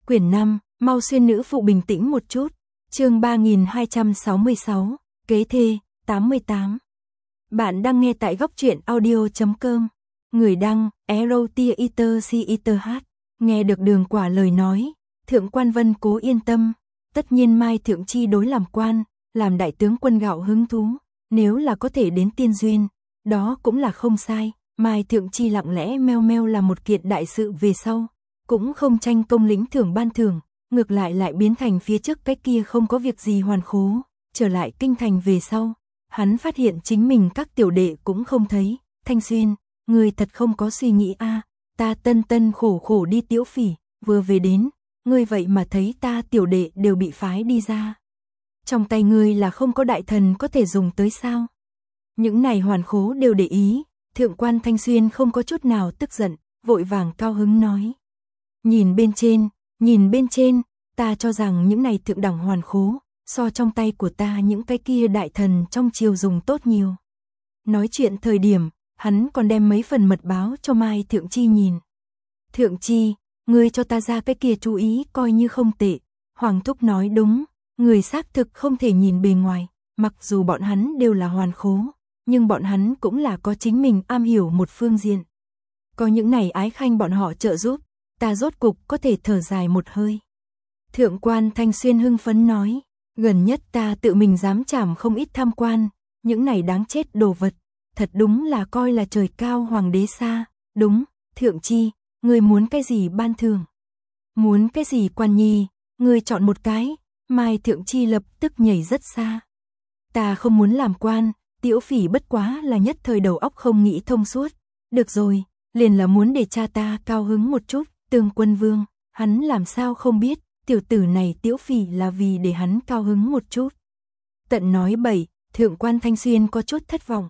Quyển 5, mau xuyên nữ phụ bình tĩnh một chút. Chương 3266, kế thê, 88. Bạn đang nghe tại góc truyện audio.com. Người đăng, Erotiaiter. Nghe được Đường Quả lời nói, Thượng quan Vân Cố yên tâm. Tất nhiên Mai Thượng Chi đối làm quan, làm đại tướng quân gạo hứng thú. Nếu là có thể đến tiên duyên, đó cũng là không sai. Mai Thượng Chi lặng lẽ meo meo là một kiện đại sự về sau. Cũng không tranh công lĩnh thưởng ban thưởng, ngược lại biến thành phía trước cái kia không có việc gì hoàn khố. Trở lại kinh thành về sau, hắn phát hiện chính mình các tiểu đệ cũng không thấy. Thanh Xuyên, ngươi thật không có suy nghĩ a? Ta tân khổ đi Tiễu Phỉ, vừa về đến, ngươi vậy mà thấy ta tiểu đệ đều bị phái đi ra. Trong tay ngươi là không có đại thần có thể dùng tới sao? Những này hoàn khố đều để ý. Thượng quan Thanh Xuyên không có chút nào tức giận, vội vàng cao hứng nói. Nhìn bên trên, ta cho rằng những này thượng đẳng hoàn khố, so trong tay của ta những cái kia đại thần trong triều dùng tốt nhiều. Nói chuyện thời điểm, hắn còn đem mấy phần mật báo cho Mai Thượng Chi nhìn. Thượng Chi, ngươi cho ta ra cái kia chú ý coi như không tệ. Hoàng thúc nói đúng, người xác thực không thể nhìn bề ngoài, mặc dù bọn hắn đều là hoàn khố, nhưng bọn hắn cũng là có chính mình am hiểu một phương diện. Có những này ái khanh bọn họ trợ giúp, ta rốt cục có thể thở dài một hơi. Thượng quan Thanh Xuyên hưng phấn nói, gần nhất ta tự mình dám trảm không ít tham quan, những này đáng chết đồ vật, thật đúng là coi là trời cao hoàng đế xa. Đúng, Thượng Chi, ngươi muốn cái gì ban thưởng? Muốn cái gì quan nhi, ngươi chọn một cái. Mai Thượng Chi lập tức nhảy rất xa. Ta không muốn làm quan, Tiễu Phỉ bất quá là nhất thời đầu óc không nghĩ thông suốt. Được rồi, liền là muốn để cha ta cao hứng một chút. Tương Quân Vương, hắn làm sao không biết, tiểu tử này Tiễu Phỉ là vì để hắn cao hứng một chút. Tận nói bậy, Thượng quan Thanh Xuyên có chút thất vọng.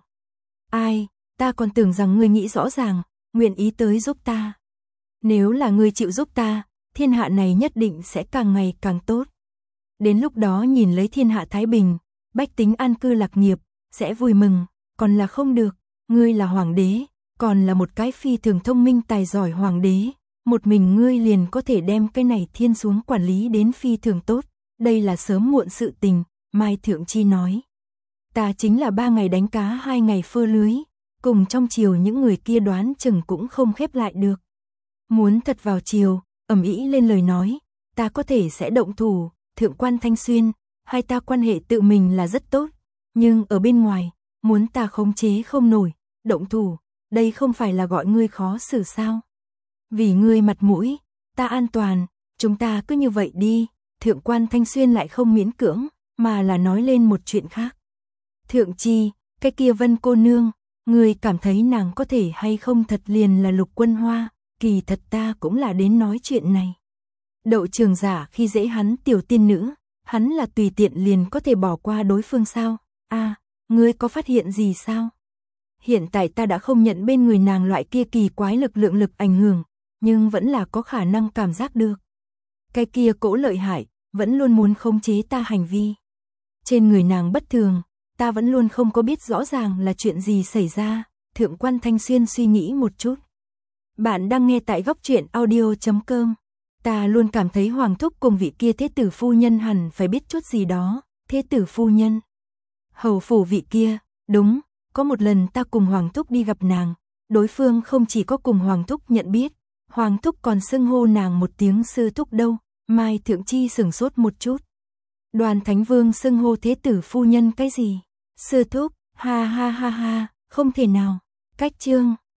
Ai, ta còn tưởng rằng ngươi nghĩ rõ ràng, nguyện ý tới giúp ta. Nếu là ngươi chịu giúp ta, thiên hạ này nhất định sẽ càng ngày càng tốt. Đến lúc đó nhìn lấy thiên hạ thái bình, bách tính an cư lạc nghiệp, sẽ vui mừng, còn là không được, ngươi là hoàng đế, còn là một cái phi thường thông minh tài giỏi hoàng đế. Một mình ngươi liền có thể đem cái này thiên xuống quản lý đến phi thường tốt, đây là sớm muộn sự tình. Mai Thượng Chi nói, ta chính là 3 ngày đánh cá 2 ngày phơ lưới, cùng trong triều những người kia đoán chừng cũng không khép lại được. Muốn thật vào triều, ầm ĩ lên lời nói, ta có thể sẽ động thủ. Thượng quan Thanh Xuyên, hai ta quan hệ tự mình là rất tốt, nhưng ở bên ngoài, muốn ta khống chế không nổi, động thủ, đây không phải là gọi ngươi khó xử sao? Vì ngươi mặt mũi, ta an toàn, chúng ta cứ như vậy đi. Thượng quan Thanh Xuyên lại không miễn cưỡng, mà là nói lên một chuyện khác. Thượng Chi, cái kia Vân cô nương, ngươi cảm thấy nàng có thể hay không thật liền là Lục Quân Hoa? Kỳ thật ta cũng là đến nói chuyện này. Đậu Trường Giả khi dễ hắn tiểu tiên nữ, hắn là tùy tiện liền có thể bỏ qua đối phương sao? A, ngươi có phát hiện gì sao? Hiện tại ta đã không nhận bên người nàng loại kia kỳ quái lực ảnh hưởng, nhưng vẫn là có khả năng cảm giác được. Cái kia cỗ lợi hại, vẫn luôn muốn khống chế ta hành vi. Trên người nàng bất thường, ta vẫn luôn không có biết rõ ràng là chuyện gì xảy ra. Thượng quan Thanh Xuyên suy nghĩ một chút. Bạn đang nghe tại góc truyện audio.com. Ta luôn cảm thấy Hoàng thúc cùng vị kia thế tử phu nhân hẳn phải biết chút gì đó. Thế tử phu nhân, hầu phủ vị kia, đúng, có một lần ta cùng Hoàng thúc đi gặp nàng, đối phương không chỉ có cùng Hoàng thúc nhận biết, Hoàng thúc còn xưng hô nàng một tiếng sư thúc đâu. Mai Thượng Chi sửng sốt một chút. Đoàn Thánh Vương xưng hô thế tử phu nhân cái gì? Sư thúc, ha, không thể nào. Cách chương